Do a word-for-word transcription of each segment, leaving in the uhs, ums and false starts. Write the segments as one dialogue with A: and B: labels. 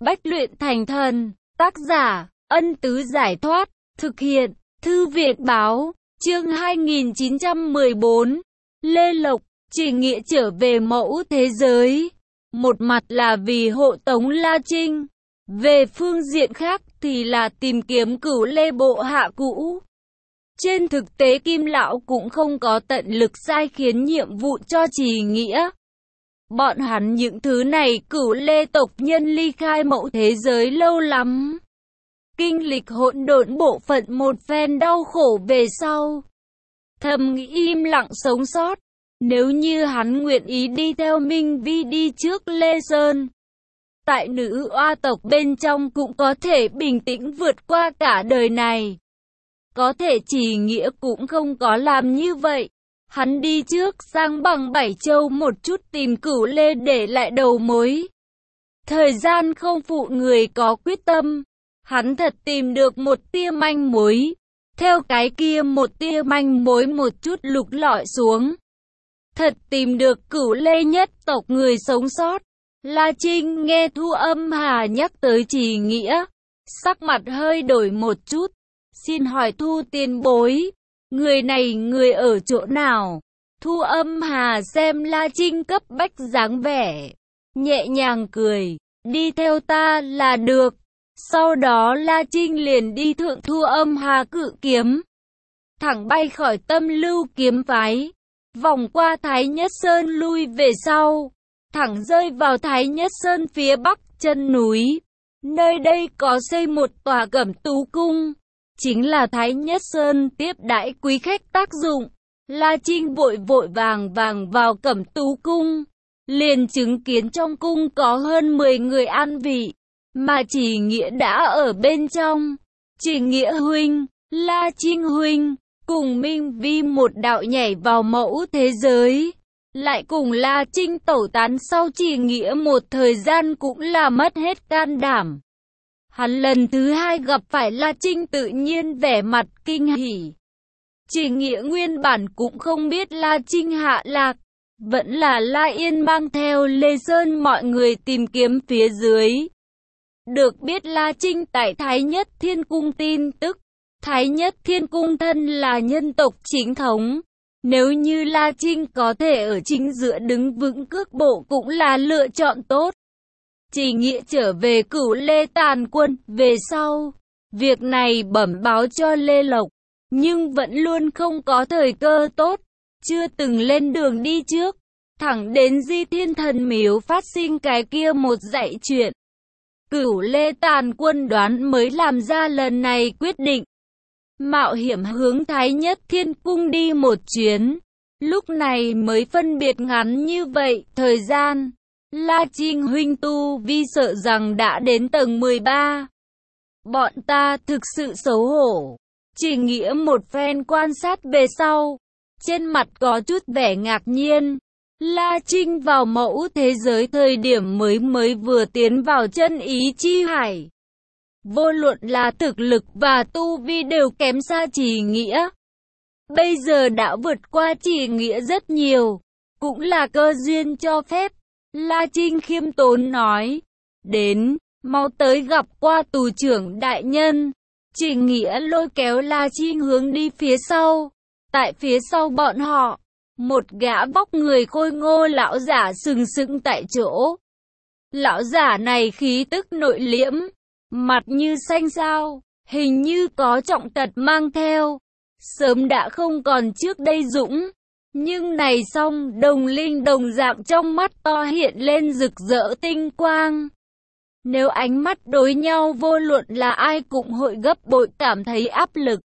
A: bách luyện thành thần. Tác giả, Ân Tứ Giải Thoát. Thực hiện, Thư Viện Báo. Chương hai nghìn chín trăm mười bốn. Lê Lộc, chỉ nghĩa trở về mẫu thế giới. Một mặt là vì hộ tống La Trinh. Về phương diện khác thì là tìm kiếm Cửu Lê bộ hạ cũ. Trên thực tế Kim Lão cũng không có tận lực sai khiến nhiệm vụ cho Trì Nghĩa. Bọn hắn những thứ này Cửu Lê tộc nhân ly khai mẫu thế giới lâu lắm. Kinh lịch hỗn độn bộ phận một phen đau khổ về sau. Thầm nghĩ im lặng sống sót. Nếu như hắn nguyện ý đi theo Minh Vi đi trước Lê Sơn. Tại nữ oa tộc bên trong cũng có thể bình tĩnh vượt qua cả đời này. Có thể Trì Nghĩa cũng không có làm như vậy. Hắn đi trước sang bằng Bảy Châu một chút tìm Cửu Lê để lại đầu mối. Thời gian không phụ người có quyết tâm. Hắn thật tìm được một tia manh mối. Theo cái kia một tia manh mối một chút lục lọi xuống. Thật tìm được Cửu Lê nhất tộc người sống sót. La Trinh nghe Thu Âm Hà nhắc tới Trì Nghĩa. Sắc mặt hơi đổi một chút. Xin hỏi Thu tiền bối. Người này người ở chỗ nào? Thu Âm Hà xem La Trinh cấp bách dáng vẻ. Nhẹ nhàng cười. Đi theo ta là được. Sau đó La Trinh liền đi thượng Thu Âm Hà cự kiếm. Thẳng bay khỏi Tâm Lưu kiếm phái. Vòng qua Thái Nhất Sơn lui về sau. Thẳng rơi vào Thái Nhất Sơn phía bắc chân núi. Nơi đây có xây một tòa Cẩm Tú Cung. Chính là Thái Nhất Sơn tiếp đãi quý khách tác dụng. La Trinh vội vội vàng vàng vào Cẩm Tú Cung. Liền chứng kiến trong cung có hơn mười người an vị. Mà Trì Nghĩa đã ở bên trong. Trì Nghĩa huynh, La Trinh huynh, cùng Minh Vi một đạo nhảy vào mẫu thế giới. Lại cùng La Trinh tẩu tán sau Trì Nghĩa một thời gian cũng là mất hết can đảm. Hắn lần thứ hai gặp phải La Trinh tự nhiên vẻ mặt kinh hỉ. Trì Nghĩa nguyên bản cũng không biết La Trinh hạ lạc. Vẫn là La Yên mang theo Lê Sơn mọi người tìm kiếm phía dưới. Được biết La Trinh tại Thái Nhất Thiên Cung tin tức. Thái Nhất Thiên Cung thân là nhân tộc chính thống. Nếu như La Trinh có thể ở chính giữa đứng vững cước bộ cũng là lựa chọn tốt. Trì Nghĩa trở về Cửu Lê tàn quân về sau. Việc này bẩm báo cho Lê Lộc. Nhưng vẫn luôn không có thời cơ tốt. Chưa từng lên đường đi trước. Thẳng đến Di Thiên Thần Miếu phát sinh cái kia một dãy chuyện. Cửu Lê tàn quân đoán mới làm ra lần này quyết định. Mạo hiểm hướng Thái Nhất Thiên Cung đi một chuyến. Lúc này mới phân biệt ngắn như vậy thời gian. La Trinh huynh tu vi sợ rằng đã đến tầng mười ba. Bọn ta thực sự xấu hổ. Trì Nghĩa một phen quan sát về sau. Trên mặt có chút vẻ ngạc nhiên. La Trinh vào mẫu thế giới thời điểm mới mới vừa tiến vào chân ý chi hải. Vô luận là thực lực và tu vi đều kém xa Trì Nghĩa. Bây giờ đã vượt qua Trì Nghĩa rất nhiều. Cũng là cơ duyên cho phép. La Trinh khiêm tốn nói. Đến, mau tới gặp qua tù trưởng đại nhân. Trì Nghĩa lôi kéo La Trinh hướng đi phía sau. Tại phía sau bọn họ. Một gã vóc người khôi ngô lão giả sừng sững tại chỗ. Lão giả này khí tức nội liễm. Mặt như xanh sao. Hình như có trọng tật mang theo. Sớm đã không còn trước đây dũng. Nhưng này xong đồng linh đồng dạng trong mắt to hiện lên rực rỡ tinh quang. Nếu ánh mắt đối nhau vô luận là ai cũng hội gấp bội cảm thấy áp lực.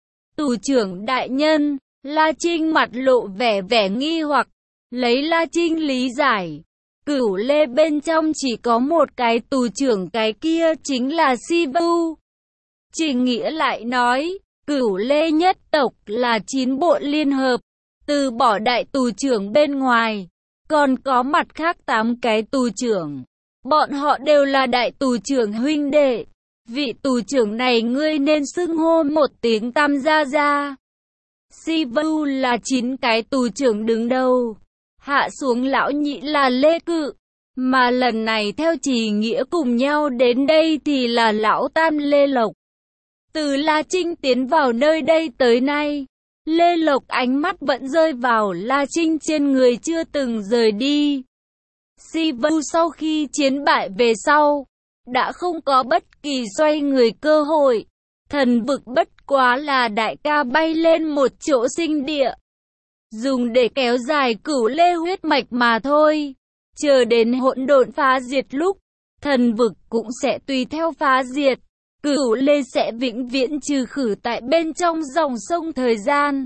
A: Tù trưởng đại nhân, La Trinh mặt lộ vẻ vẻ nghi hoặc, lấy La Trinh lý giải. Cửu Lê bên trong chỉ có một cái tù trưởng, cái kia chính là Si Vu. Trì Nghĩa lại nói, Cửu Lê nhất tộc là chín bộ liên hợp, từ bỏ đại tù trưởng bên ngoài, còn có mặt khác tám cái tù trưởng. Bọn họ đều là đại tù trưởng huynh đệ. Vị tù trưởng này ngươi nên xưng hô một tiếng Tam gia gia. Si Vu là chín cái tù trưởng đứng đầu. Hạ xuống lão nhị là Lê Cự. Mà lần này theo Trì Nghĩa cùng nhau đến đây thì là lão tam Lê Lộc. Từ La Trinh tiến vào nơi đây tới nay, Lê Lộc ánh mắt vẫn rơi vào La Trinh trên người chưa từng rời đi. Si Vu sau khi chiến bại về sau, đã không có bất kỳ xoay người cơ hội. Thần vực bất quá là đại ca bay lên một chỗ sinh địa, dùng để kéo dài Cửu Lê huyết mạch mà thôi. Chờ đến hỗn độn phá diệt lúc, thần vực cũng sẽ tùy theo phá diệt. Cửu Lê sẽ vĩnh viễn trừ khử tại bên trong dòng sông thời gian.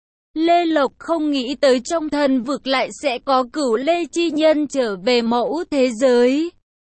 A: Lê Lộc không nghĩ tới trong thần vực lại sẽ có Cửu Lê chi nhân trở về mẫu thế giới.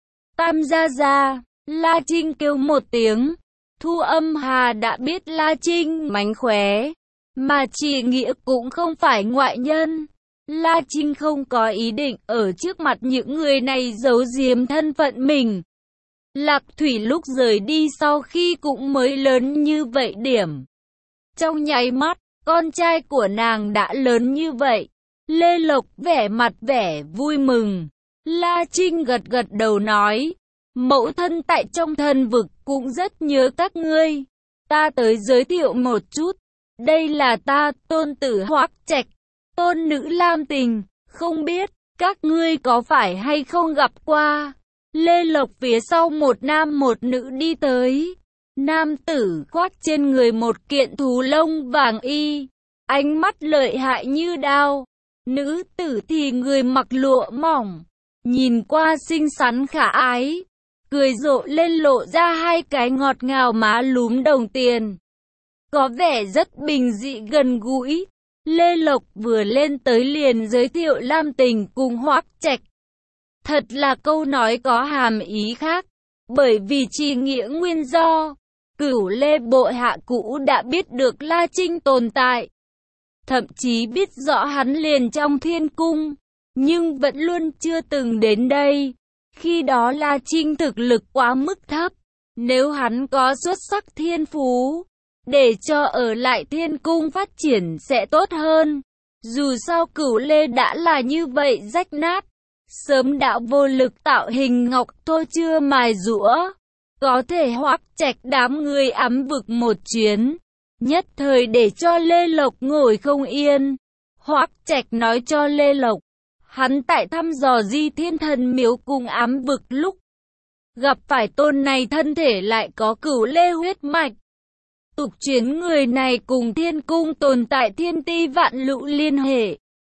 A: Tam gia gia, La Trinh kêu một tiếng. Thu Âm Hà đã biết La Trinh mánh khóe, mà Trì Nghĩa cũng không phải ngoại nhân. La Trinh không có ý định ở trước mặt những người này giấu giếm thân phận mình. Lạc Thủy lúc rời đi sau khi cũng mới lớn như vậy điểm. Trong nháy mắt, con trai của nàng đã lớn như vậy. Lê Lộc vẻ mặt vẻ vui mừng. La Trinh gật gật đầu nói, mẫu thân tại trong thần vực cũng rất nhớ các ngươi. Ta tới giới thiệu một chút. Đây là ta, tôn tử Hoắc Trạch, tôn nữ Lam Tình. Không biết, các ngươi có phải hay không gặp qua. Lê Lộc phía sau một nam một nữ đi tới. Nam tử khoác trên người một kiện thú lông vàng y, ánh mắt lợi hại như đao. Nữ tử thì người mặc lụa mỏng, nhìn qua xinh xắn khả ái, cười rộ lên lộ ra hai cái ngọt ngào má lúm đồng tiền, có vẻ rất bình dị gần gũi. Lê Lộc vừa lên tới liền giới thiệu Lam Tình cùng Hoắc Trạch. Thật là câu nói có hàm ý khác, bởi vì Trì Nghĩa nguyên do, Cửu Lê bộ hạ cũ đã biết được La Trinh tồn tại, thậm chí biết rõ hắn liền trong thiên cung, nhưng vẫn luôn chưa từng đến đây. Khi đó La Trinh thực lực quá mức thấp, nếu hắn có xuất sắc thiên phú, để cho ở lại thiên cung phát triển sẽ tốt hơn. Dù sao Cửu Lê đã là như vậy rách nát, sớm đã vô lực tạo hình ngọc thô chưa mài giũa. Có thể Hoắc Trạch đám người ám vực một chuyến, nhất thời để cho Lê Lộc ngồi không yên. Hoắc Trạch nói cho Lê Lộc, hắn tại thăm dò Di Thiên Thần Miếu cùng ám vực lúc gặp phải tôn này thân thể lại có Cửu Lê huyết mạch. Tục truyền người này cùng thiên cung tồn tại thiên ti vạn lũ liên hệ.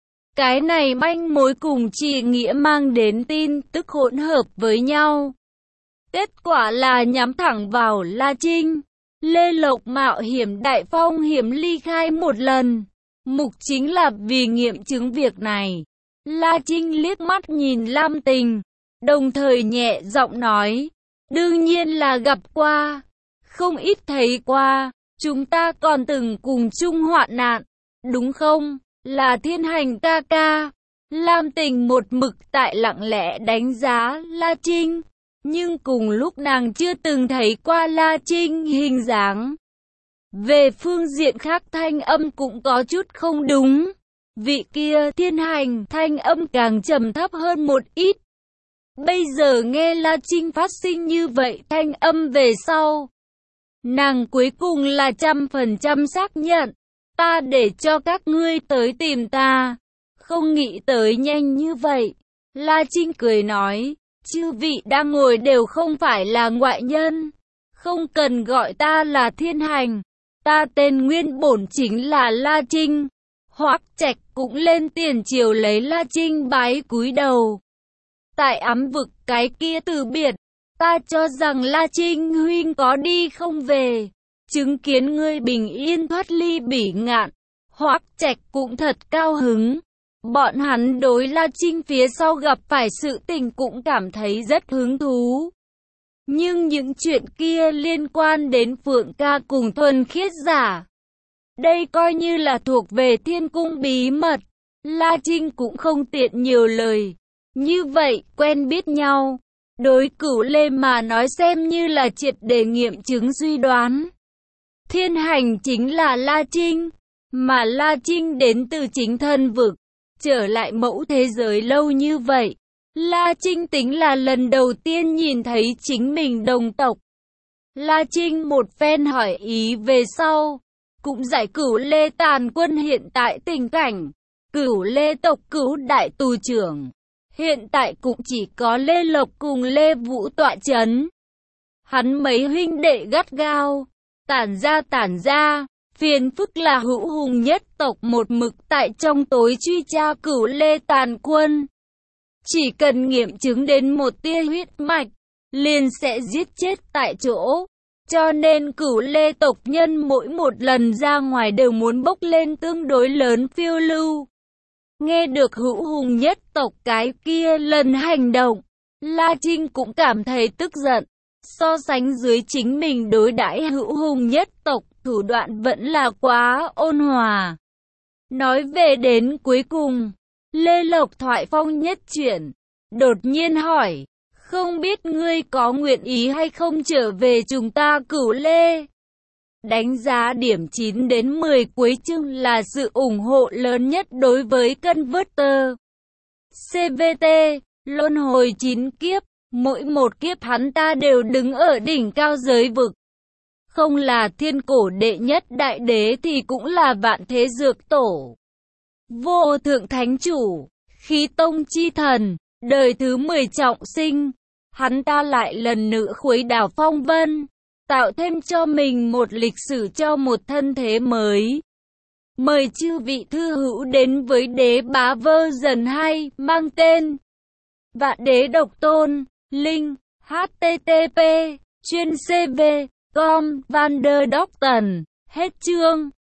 A: Cái này manh mối cùng Trì Nghĩa mang đến tin tức hỗn hợp với nhau. Kết quả là nhắm thẳng vào La Trinh. Lê Lộc mạo hiểm đại phong hiểm ly khai một lần, mục chính là vì nghiệm chứng việc này. La Trinh liếc mắt nhìn Lam Tình, đồng thời nhẹ giọng nói, đương nhiên là gặp qua, không ít thấy qua, chúng ta còn từng cùng chung hoạn nạn, đúng không? Là Thiên Hành ca ca. Lam Tình một mực tại lặng lẽ đánh giá La Trinh, nhưng cùng lúc nàng chưa từng thấy qua La Trinh hình dáng. Về phương diện khác thanh âm cũng có chút không đúng. Vị kia Thiên Hành thanh âm càng trầm thấp hơn một ít. Bây giờ nghe La Trinh phát sinh như vậy thanh âm về sau, nàng cuối cùng là trăm phần trăm xác nhận. Ta để cho các ngươi tới tìm ta, không nghĩ tới nhanh như vậy. La Trinh cười nói, chư vị đang ngồi đều không phải là ngoại nhân, không cần gọi ta là Thiên Hành, ta tên nguyên bổn chính là La Trinh. Hoắc Trạch cũng lên tiền triều lấy La Trinh bái cúi đầu. Tại ám vực cái kia từ biệt, ta cho rằng La Trinh huynh có đi không về, chứng kiến ngươi bình yên thoát ly bỉ ngạn. Hoắc Trạch cũng thật cao hứng. Bọn hắn đối La Trinh phía sau gặp phải sự tình cũng cảm thấy rất hứng thú. Nhưng những chuyện kia liên quan đến Phượng ca cùng thuần khiết giả, đây coi như là thuộc về thiên cung bí mật. La Trinh cũng không tiện nhiều lời. Như vậy, quen biết nhau, đối Cửu Lê mà nói xem như là triệt để nghiệm chứng suy đoán. Thiên Hành chính là La Trinh, mà La Trinh đến từ chính thân vực, trở lại mẫu thế giới lâu như vậy, La Trinh tính là lần đầu tiên nhìn thấy chính mình đồng tộc. La Trinh một phen hỏi ý về sau, cũng giải Cửu Lê tàn quân hiện tại tình cảnh. Cửu Lê tộc Cửu đại tù trưởng, hiện tại cũng chỉ có Lê Lộc cùng Lê Vũ tọa chấn. Hắn mấy huynh đệ gắt gao, tản ra tản ra, phiền phức là Hữu Hùng nhất tộc một mực tại trong tối truy tra Cửu Lê tàn quân. Chỉ cần nghiệm chứng đến một tia huyết mạch, liền sẽ giết chết tại chỗ. Cho nên Cửu Lê tộc nhân mỗi một lần ra ngoài đều muốn bốc lên tương đối lớn phiêu lưu. Nghe được Hữu Hùng nhất tộc cái kia lần hành động, La Trinh cũng cảm thấy tức giận. So sánh dưới chính mình đối đãi Hữu Hùng nhất tộc, thủ đoạn vẫn là quá ôn hòa. Nói về đến cuối cùng, Lê Lộc thoại phong nhất chuyển, đột nhiên hỏi, không biết ngươi có nguyện ý hay không trở về chúng ta Cửu Lê? Đánh giá điểm chín đến mười cuối chương là sự ủng hộ lớn nhất đối với Converter. xê vê tê, luân hồi chín kiếp, mỗi một kiếp hắn ta đều đứng ở đỉnh cao giới vực. Không là thiên cổ đệ nhất đại đế thì cũng là vạn thế dược tổ. Vô thượng thánh chủ, khí tông chi thần, đời thứ mười trọng sinh. Hắn ta lại lần nữa khuấy đảo phong vân, tạo thêm cho mình một lịch sử cho một thân thế mới. Mời chư vị thư hữu đến với Đế Bá version hai, mang tên Vạn Đế Độc Tôn, link h t t p chuyên c v chấm com Vanderdocton. Hết chương.